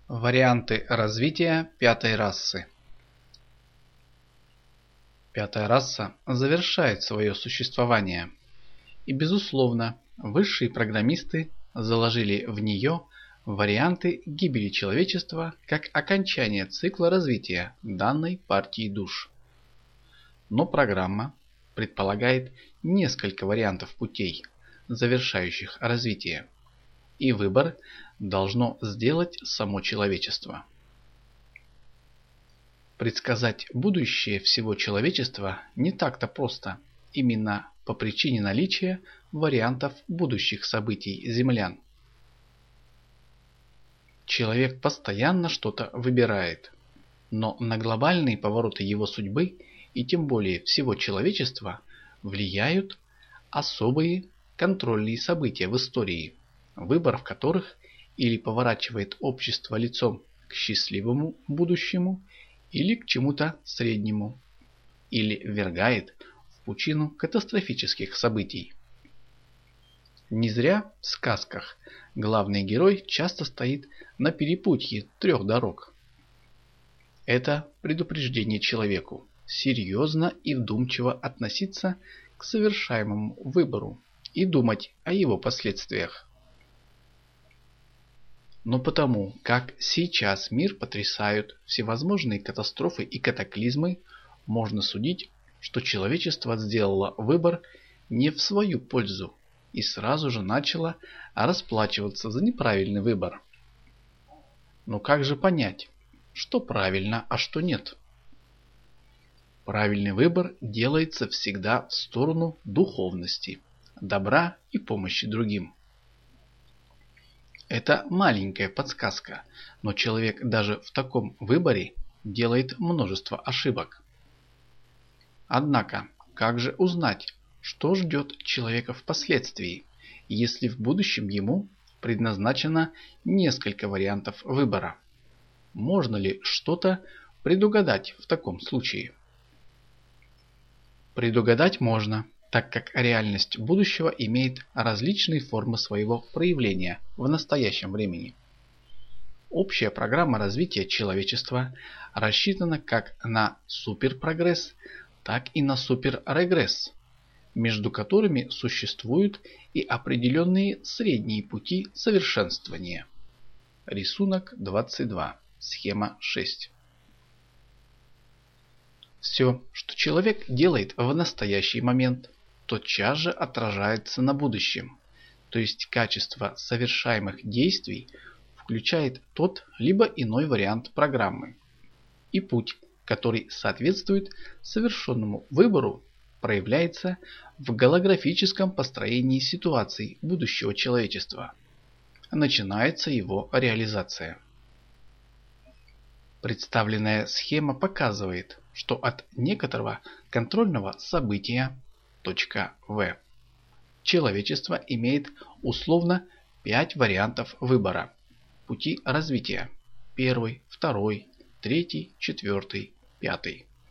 Варианты развития пятой расы. Пятая раса завершает свое существование. И безусловно, высшие программисты заложили в нее варианты гибели человечества как окончание цикла развития данной партии душ. Но программа предполагает несколько вариантов путей, завершающих развитие. И выбор должно сделать само человечество. Предсказать будущее всего человечества не так-то просто, именно по причине наличия вариантов будущих событий землян. Человек постоянно что-то выбирает, но на глобальные повороты его судьбы и тем более всего человечества влияют особые контрольные события в истории, выбор в которых или поворачивает общество лицом к счастливому будущему, или к чему-то среднему, или ввергает в пучину катастрофических событий. Не зря в сказках главный герой часто стоит на перепутье трех дорог. Это предупреждение человеку серьезно и вдумчиво относиться к совершаемому выбору и думать о его последствиях. Но потому, как сейчас мир потрясают всевозможные катастрофы и катаклизмы, можно судить, что человечество сделало выбор не в свою пользу и сразу же начало расплачиваться за неправильный выбор. Но как же понять, что правильно, а что нет? Правильный выбор делается всегда в сторону духовности, добра и помощи другим. Это маленькая подсказка, но человек даже в таком выборе делает множество ошибок. Однако, как же узнать, что ждет человека впоследствии, если в будущем ему предназначено несколько вариантов выбора? Можно ли что-то предугадать в таком случае? Предугадать можно, так как реальность будущего имеет различные формы своего проявления в настоящем времени. Общая программа развития человечества рассчитана как на суперпрогресс, так и на суперрегресс, между которыми существуют и определенные средние пути совершенствования. Рисунок 22, схема 6. Все, что человек делает в настоящий момент, тотчас же отражается на будущем, то есть качество совершаемых действий включает тот либо иной вариант программы. И путь, который соответствует совершенному выбору, проявляется в голографическом построении ситуаций будущего человечества. Начинается его реализация. Представленная схема показывает, что от некоторого контрольного события В человечество имеет условно 5 вариантов выбора, пути развития: 1, 2, 3, 4, 5.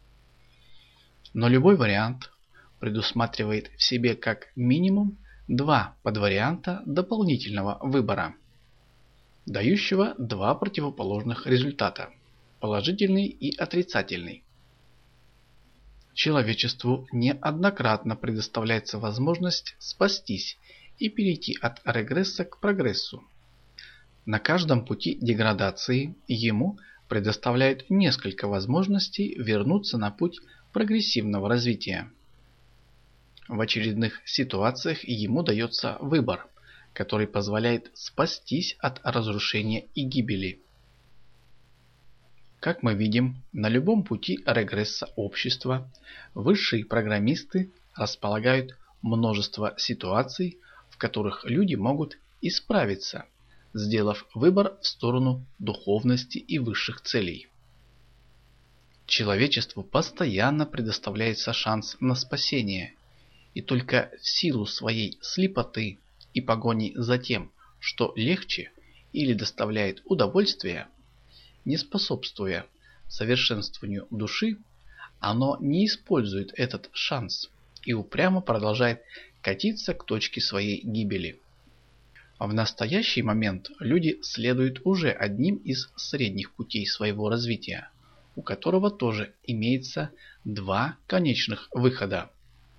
Но любой вариант предусматривает в себе как минимум 2 подварианта дополнительного выбора, дающего 2 противоположных результата: положительный и отрицательный. Человечеству неоднократно предоставляется возможность спастись и перейти от регресса к прогрессу. На каждом пути деградации ему предоставляют несколько возможностей вернуться на путь прогрессивного развития. В очередных ситуациях ему дается выбор, который позволяет спастись от разрушения и гибели. Как мы видим, на любом пути регресса общества высшие программисты располагают множество ситуаций, в которых люди могут исправиться, сделав выбор в сторону духовности и высших целей. Человечеству постоянно предоставляется шанс на спасение, и только в силу своей слепоты и погони за тем, что легче или доставляет удовольствие, не способствуя совершенствованию души, оно не использует этот шанс и упрямо продолжает катиться к точке своей гибели. В настоящий момент люди следуют уже одним из средних путей своего развития, у которого тоже имеется два конечных выхода.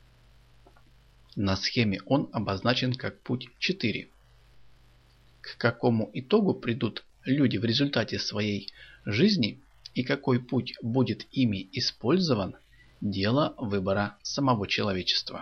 На схеме он обозначен как путь 4. К какому итогу придут люди в результате своей жизни и какой путь будет ими использован – дело выбора самого человечества.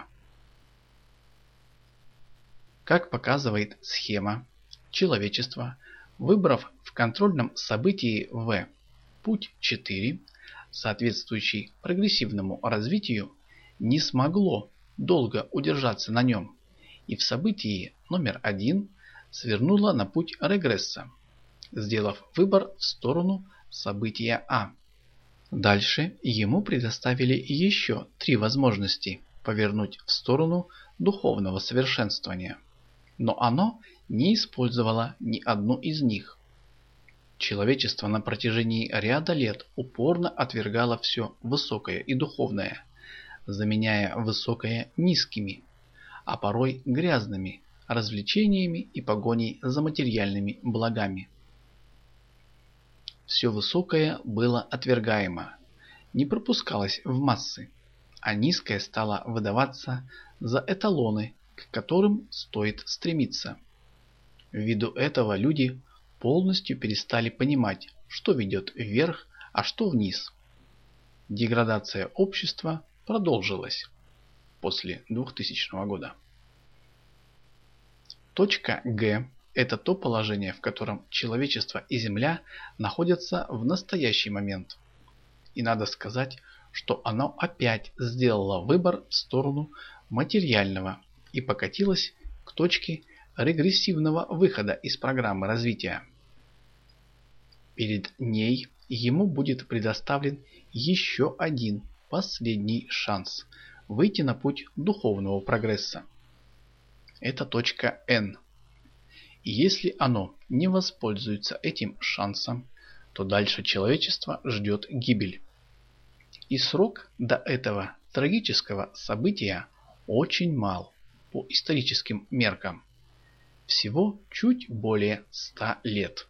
Как показывает схема, человечество, выбрав в контрольном событии В путь 4, соответствующий прогрессивному развитию, не смогло долго удержаться на нем и в событии номер 1 свернуло на путь регресса, сделав выбор в сторону события А. Дальше ему предоставили еще 3 возможности повернуть в сторону духовного совершенствования, но оно не использовало ни одну из них. Человечество на протяжении ряда лет упорно отвергало все высокое и духовное, заменяя высокое низкими, а порой грязными развлечениями и погоней за материальными благами. Все высокое было отвергаемо, не пропускалось в массы, а низкое стало выдаваться за эталоны, к которым стоит стремиться. Ввиду этого люди полностью перестали понимать, что ведет вверх, а что вниз. Деградация общества продолжилась после 2000 года. Точка Г – это то положение, в котором человечество и Земля находятся в настоящий момент. И надо сказать, что оно опять сделало выбор в сторону материального и покатилось к точке регрессивного выхода из программы развития. Перед ней ему будет предоставлен еще один последний шанс выйти на путь духовного прогресса. Это точка Н. И если оно не воспользуется этим шансом, то дальше человечество ждет гибель. И срок до этого трагического события очень мал по историческим меркам. Всего чуть более 100 лет.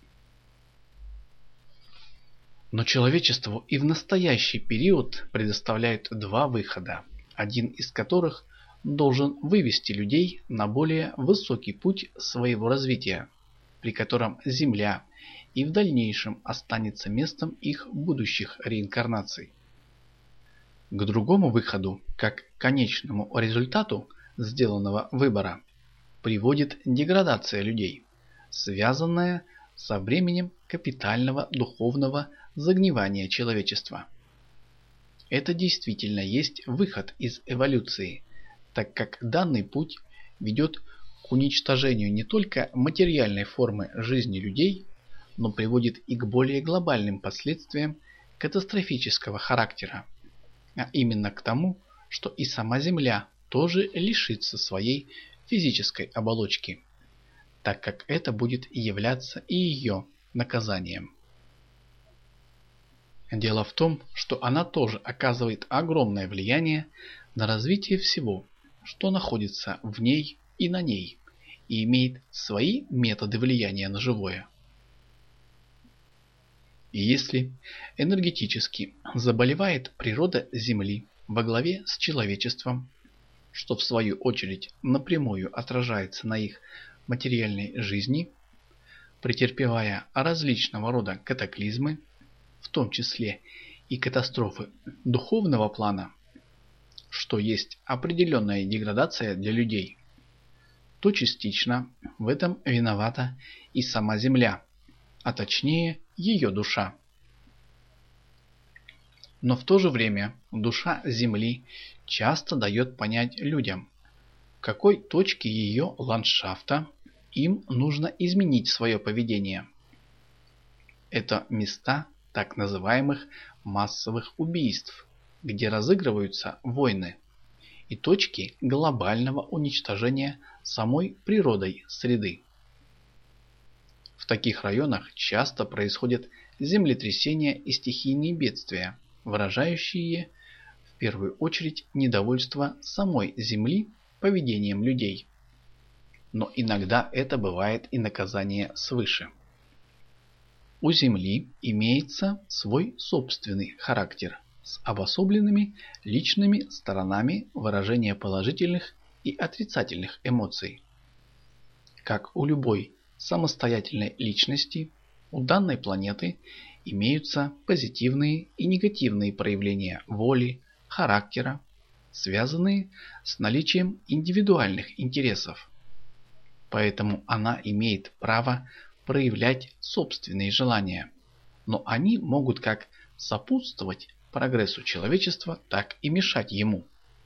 Но человечеству и в настоящий период предоставляют 2 выхода, один из которых должен вывести людей на более высокий путь своего развития, при котором Земля и в дальнейшем останется местом их будущих реинкарнаций. К другому выходу, как к конечному результату сделанного выбора, приводит деградация людей, связанная со временем капитального духовного загнивания человечества. Это действительно есть выход из эволюции, так как данный путь ведет к уничтожению не только материальной формы жизни людей, но приводит и к более глобальным последствиям катастрофического характера, а именно к тому, что и сама Земля тоже лишится своей физической оболочки, так как это будет являться и ее наказанием. Дело в том, что она тоже оказывает огромное влияние на развитие всего, что находится в ней и на ней, и имеет свои методы влияния на живое. И если энергетически заболевает природа Земли во главе с человечеством, что в свою очередь напрямую отражается на их материальной жизни, претерпевая различного рода катаклизмы, в том числе и катастрофы духовного плана, что есть определенная деградация для людей, то частично в этом виновата и сама Земля, а точнее ее душа. Но в то же время душа Земли часто дает понять людям, в какой точке ее ландшафта им нужно изменить свое поведение. Это места так называемых массовых убийств, где разыгрываются войны, и точки глобального уничтожения самой природой среды. В таких районах часто происходят землетрясения и стихийные бедствия, выражающие в первую очередь недовольство самой Земли поведением людей. но иногда это бывает и наказание свыше. У Земли имеется свой собственный характер с обособленными личными сторонами выражения положительных и отрицательных эмоций. Как у любой самостоятельной личности, у данной планеты имеются позитивные и негативные проявления воли, характера, связанные с наличием индивидуальных интересов. Поэтому она имеет право проявлять собственные желания, но они могут как сопутствовать прогрессу человечества, так и мешать ему.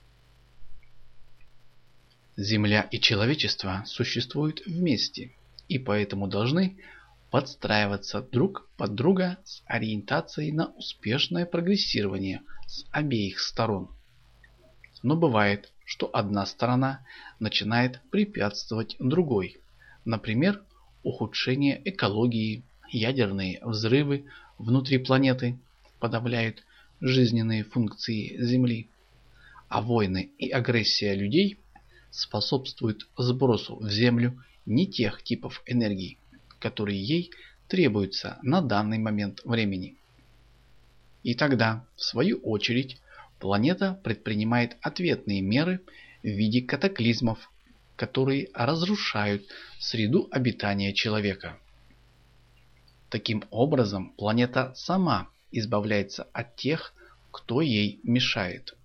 Земля и человечество существуют вместе и поэтому должны подстраиваться друг под друга с ориентацией на успешное прогрессирование с обеих сторон. Но бывает, что одна сторона начинает препятствовать другой, например, ухудшение экологии, ядерные взрывы внутри планеты подавляют жизненные функции Земли, а войны и агрессия людей способствуют сбросу в Землю не тех типов энергии, которые ей требуются на данный момент времени. И тогда, в свою очередь, планета предпринимает ответные меры в виде катаклизмов, которые разрушают среду обитания человека. Таким образом, планета сама избавляется от тех, кто ей мешает.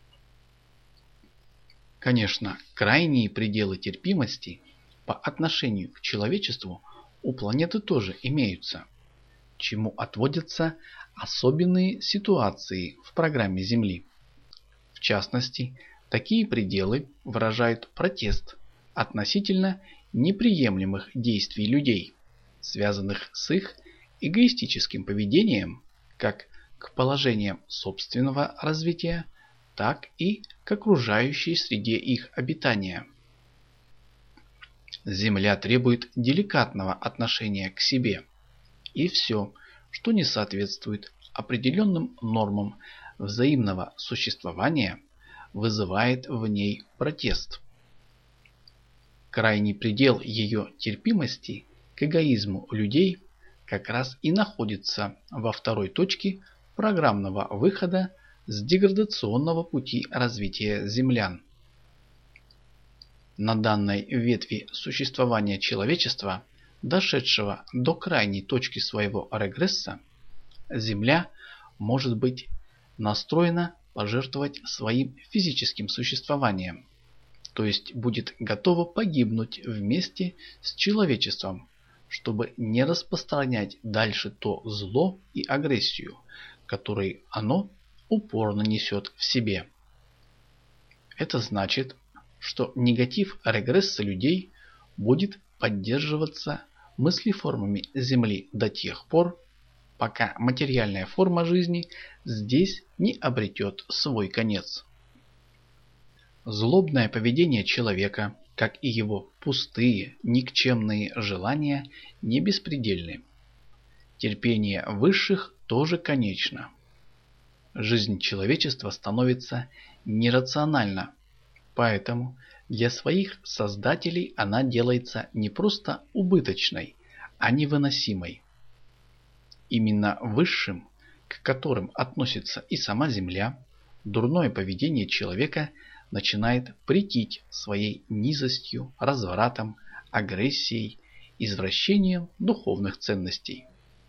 Конечно, крайние пределы терпимости по отношению к человечеству у планеты тоже имеются, чему отводятся особенные ситуации в программе Земли. В частности, такие пределы выражают протест относительно неприемлемых действий людей, связанных с их эгоистическим поведением, как к положениям собственного развития, так и к окружающей среде их обитания. Земля требует деликатного отношения к себе, и все, что не соответствует определенным нормам взаимного существования, вызывает в ней протест. Крайний предел ее терпимости к эгоизму людей как раз и находится во второй точке программного выхода с деградационного пути развития землян. На данной ветви существования человечества, дошедшего до крайней точки своего регресса, Земля может быть настроена пожертвовать своим физическим существованием, то есть будет готова погибнуть вместе с человечеством, чтобы не распространять дальше то зло и агрессию, которые оно упорно несет в себе. Это значит, что негатив регресса людей будет поддерживаться мыслеформами Земли до тех пор, пока материальная форма жизни здесь не обретет свой конец. Злобное поведение человека, как и его пустые, никчемные желания, не беспредельны. Терпение высших тоже конечно. Жизнь человечества становится нерациональна, поэтому для своих создателей она делается не просто убыточной, а невыносимой. Именно высшим, к которым относится и сама Земля, дурное поведение человека начинает претить своей низостью, развратом, агрессией, извращением духовных ценностей.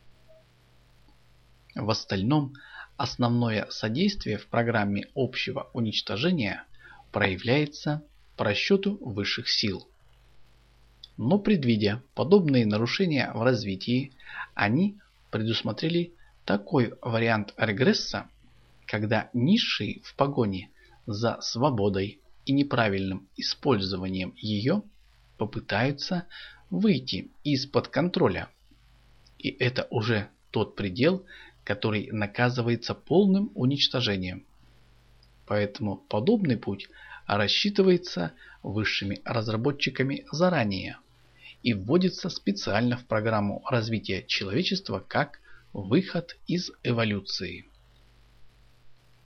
В остальном, основное содействие в программе общего уничтожения проявляется по расчету высших сил. Но предвидя подобные нарушения в развитии, они предусмотрели такой вариант регресса, когда низшие в погоне за свободой и неправильным использованием ее попытаются выйти из-под контроля. И это уже тот предел, который наказывается полным уничтожением. Поэтому подобный путь рассчитывается высшими разработчиками заранее и вводится специально в программу развития человечества как выход из эволюции.